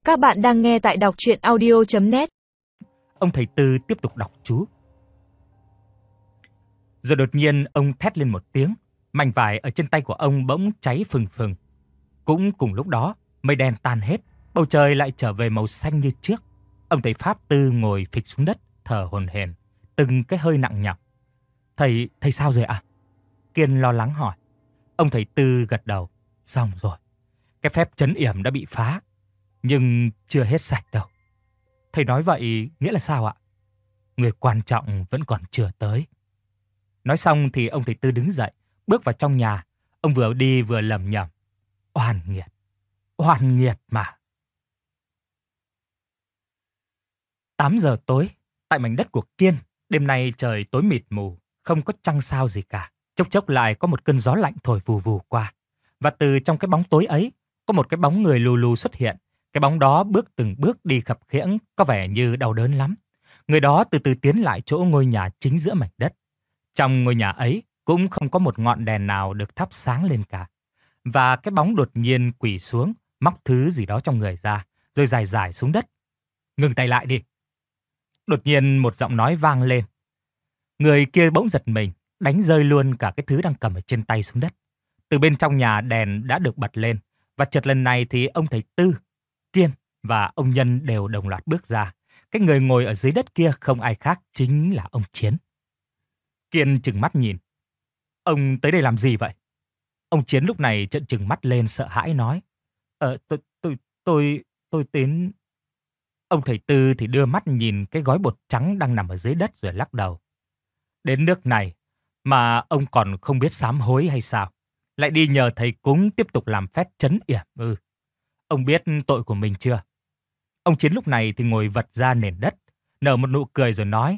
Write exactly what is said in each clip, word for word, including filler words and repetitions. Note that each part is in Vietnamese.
Các bạn đang nghe tại đọc truyện audio chấm net. Ông thầy Tư tiếp tục đọc chú. Rồi đột nhiên ông thét lên một tiếng, mảnh vải ở trên tay của ông bỗng cháy phừng phừng. Cũng cùng lúc đó, mây đen tan hết, bầu trời lại trở về màu xanh như trước. Ông thầy Pháp Tư ngồi phịch xuống đất, thở hổn hển, từng cái hơi nặng nhọc. "Thầy, thầy sao rồi ạ?" À? Kiên lo lắng hỏi. Ông thầy Tư gật đầu. "Xong rồi. Cái phép trấn yểm đã bị phá, nhưng chưa hết sạch đâu." "Thầy nói vậy nghĩa là sao ạ?" "Người quan trọng vẫn còn chưa tới." Nói xong thì ông thầy Tư đứng dậy, bước vào trong nhà. Ông vừa đi vừa lẩm nhẩm. Oan nghiệt, oan nghiệt mà. tám giờ tối, tại mảnh đất của Kiên, đêm nay trời tối mịt mù, không có trăng sao gì cả. Chốc chốc lại có một cơn gió lạnh thổi vù vù qua. Và từ trong cái bóng tối ấy, có một cái bóng người lù lù xuất hiện. Cái bóng đó bước từng bước đi khập khiễng, có vẻ như đau đớn lắm. Người đó từ từ tiến lại chỗ ngôi nhà chính giữa mảnh đất. Trong ngôi nhà ấy cũng không có một ngọn đèn nào được thắp sáng lên cả. Và cái bóng đột nhiên quỳ xuống, móc thứ gì đó trong người ra, rồi dài dài xuống đất. "Ngừng tay lại đi." Đột nhiên một giọng nói vang lên. Người kia bỗng giật mình, đánh rơi luôn cả cái thứ đang cầm ở trên tay xuống đất. Từ bên trong nhà đèn đã được bật lên, và chợt lần này thì ông thầy Tư, Kiên và ông Nhân đều đồng loạt bước ra. Cái người ngồi ở dưới đất kia không ai khác chính là ông Chiến. Kiên trừng mắt nhìn. "Ông tới đây làm gì vậy?" Ông Chiến lúc này trợn trừng mắt lên sợ hãi nói. Ờ, tôi, tôi, tôi, tôi đến... Ông thầy Tư thì đưa mắt nhìn cái gói bột trắng đang nằm ở dưới đất rồi lắc đầu. "Đến nước này mà ông còn không biết sám hối hay sao? Lại đi nhờ thầy cúng tiếp tục làm phép trấn yểm ư? Ông biết tội của mình chưa?" Ông Chiến lúc này thì ngồi vật ra nền đất, nở một nụ cười rồi nói.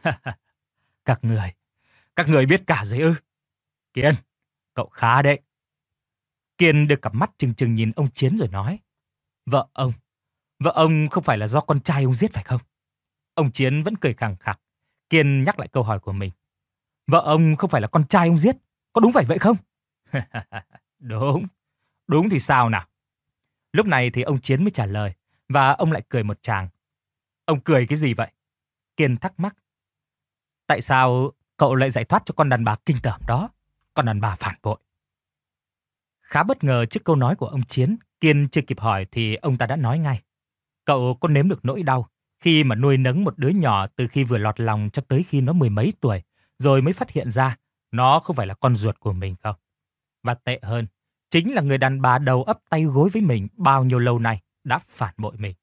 Các người, các người biết cả rồi ư? Kiên, cậu khá đấy." Kiên đưa cặp mắt trừng trừng nhìn ông Chiến rồi nói. Vợ ông, vợ ông không phải là do con trai ông giết phải không?" Ông Chiến vẫn cười khằng khặc. Kiên nhắc lại câu hỏi của mình. "Vợ ông không phải là con trai ông giết, có đúng vậy vậy không?" Đúng, đúng thì sao nào? Lúc này thì ông Chiến mới trả lời, và ông lại cười một tràng. "Ông cười cái gì vậy?" Kiên thắc mắc. "Tại sao cậu lại giải thoát cho con đàn bà kinh tởm đó, con đàn bà phản bội?" Khá bất ngờ trước câu nói của ông Chiến, Kiên chưa kịp hỏi thì ông ta đã nói ngay. "Cậu có nếm được nỗi đau khi mà nuôi nấng một đứa nhỏ từ khi vừa lọt lòng cho tới khi nó mười mấy tuổi, rồi mới phát hiện ra nó không phải là con ruột của mình không? Và tệ hơn, chính là người đàn bà đầu ấp tay gối với mình bao nhiêu lâu nay đã phản bội mình."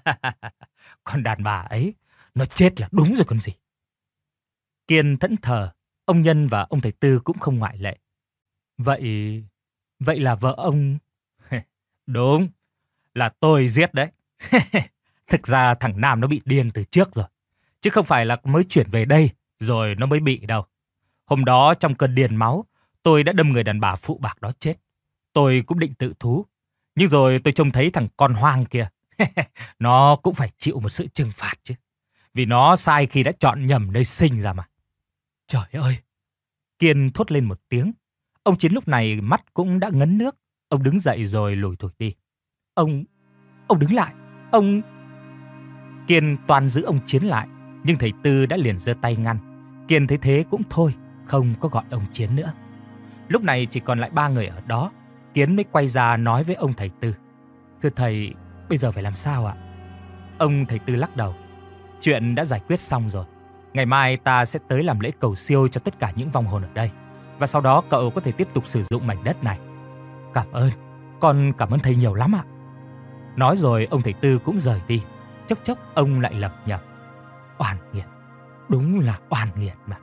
Con đàn bà ấy, nó chết là đúng rồi còn gì. Kiên thẫn thờ, ông Nhân và ông thầy Tư cũng không ngoại lệ. Vậy, vậy là vợ ông... Đúng, là tôi giết đấy. Thực ra thằng Nam nó bị điên từ trước rồi, chứ không phải là mới chuyển về đây rồi nó mới bị đâu. Hôm đó trong cơn điên máu, tôi đã đâm người đàn bà phụ bạc đó chết. Tôi cũng định tự thú, nhưng rồi tôi trông thấy thằng con hoang kia. Nó cũng phải chịu một sự trừng phạt chứ, vì nó sai khi đã chọn nhầm nơi sinh ra mà. Trời ơi! Kiên thốt lên một tiếng. Ông Chiến lúc này mắt cũng đã ngấn nước. Ông đứng dậy rồi lủi thủi đi. Ông... Ông đứng lại! Ông... Kiên toan giữ ông Chiến lại, nhưng thầy Tư đã liền giơ tay ngăn. Kiên thấy thế cũng thôi, không có gọi ông Chiến nữa. Lúc này chỉ còn lại ba người ở đó. Kiên mới quay ra nói với ông thầy Tư. Thưa thầy, bây giờ phải làm sao ạ? Ông thầy Tư lắc đầu. Chuyện đã giải quyết xong rồi. Ngày mai ta sẽ tới làm lễ cầu siêu cho tất cả những vong hồn ở đây. Và sau đó cậu có thể tiếp tục sử dụng mảnh đất này. Cảm ơn, con cảm ơn thầy nhiều lắm ạ. Nói rồi ông thầy Tư cũng rời đi. Chốc chốc ông lại lẩm nhẩm. Oan nghiệt, đúng là oan nghiệt mà.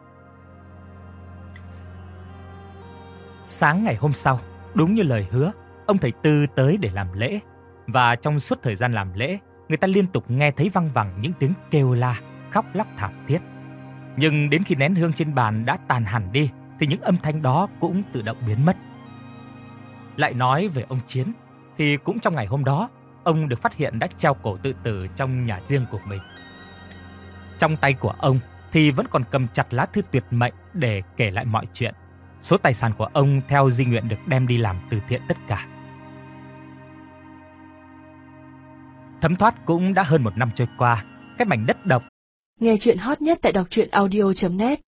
Sáng ngày hôm sau, đúng như lời hứa, ông thầy Tư tới để làm lễ. Và trong suốt thời gian làm lễ, người ta liên tục nghe thấy văng vẳng những tiếng kêu la, khóc lóc thảm thiết. Nhưng đến khi nén hương trên bàn đã tàn hẳn đi, thì những âm thanh đó cũng tự động biến mất. Lại nói về ông Chiến, thì cũng trong ngày hôm đó, ông được phát hiện đã treo cổ tự tử trong nhà riêng của mình. Trong tay của ông thì vẫn còn cầm chặt lá thư tuyệt mệnh để kể lại mọi chuyện. Số tài sản của ông theo di nguyện được đem đi làm từ thiện tất cả. Thấm thoát cũng đã hơn một năm trôi qua, cái mảnh đất độc. Nghe chuyện hot nhất tại đọc truyện audio chấm net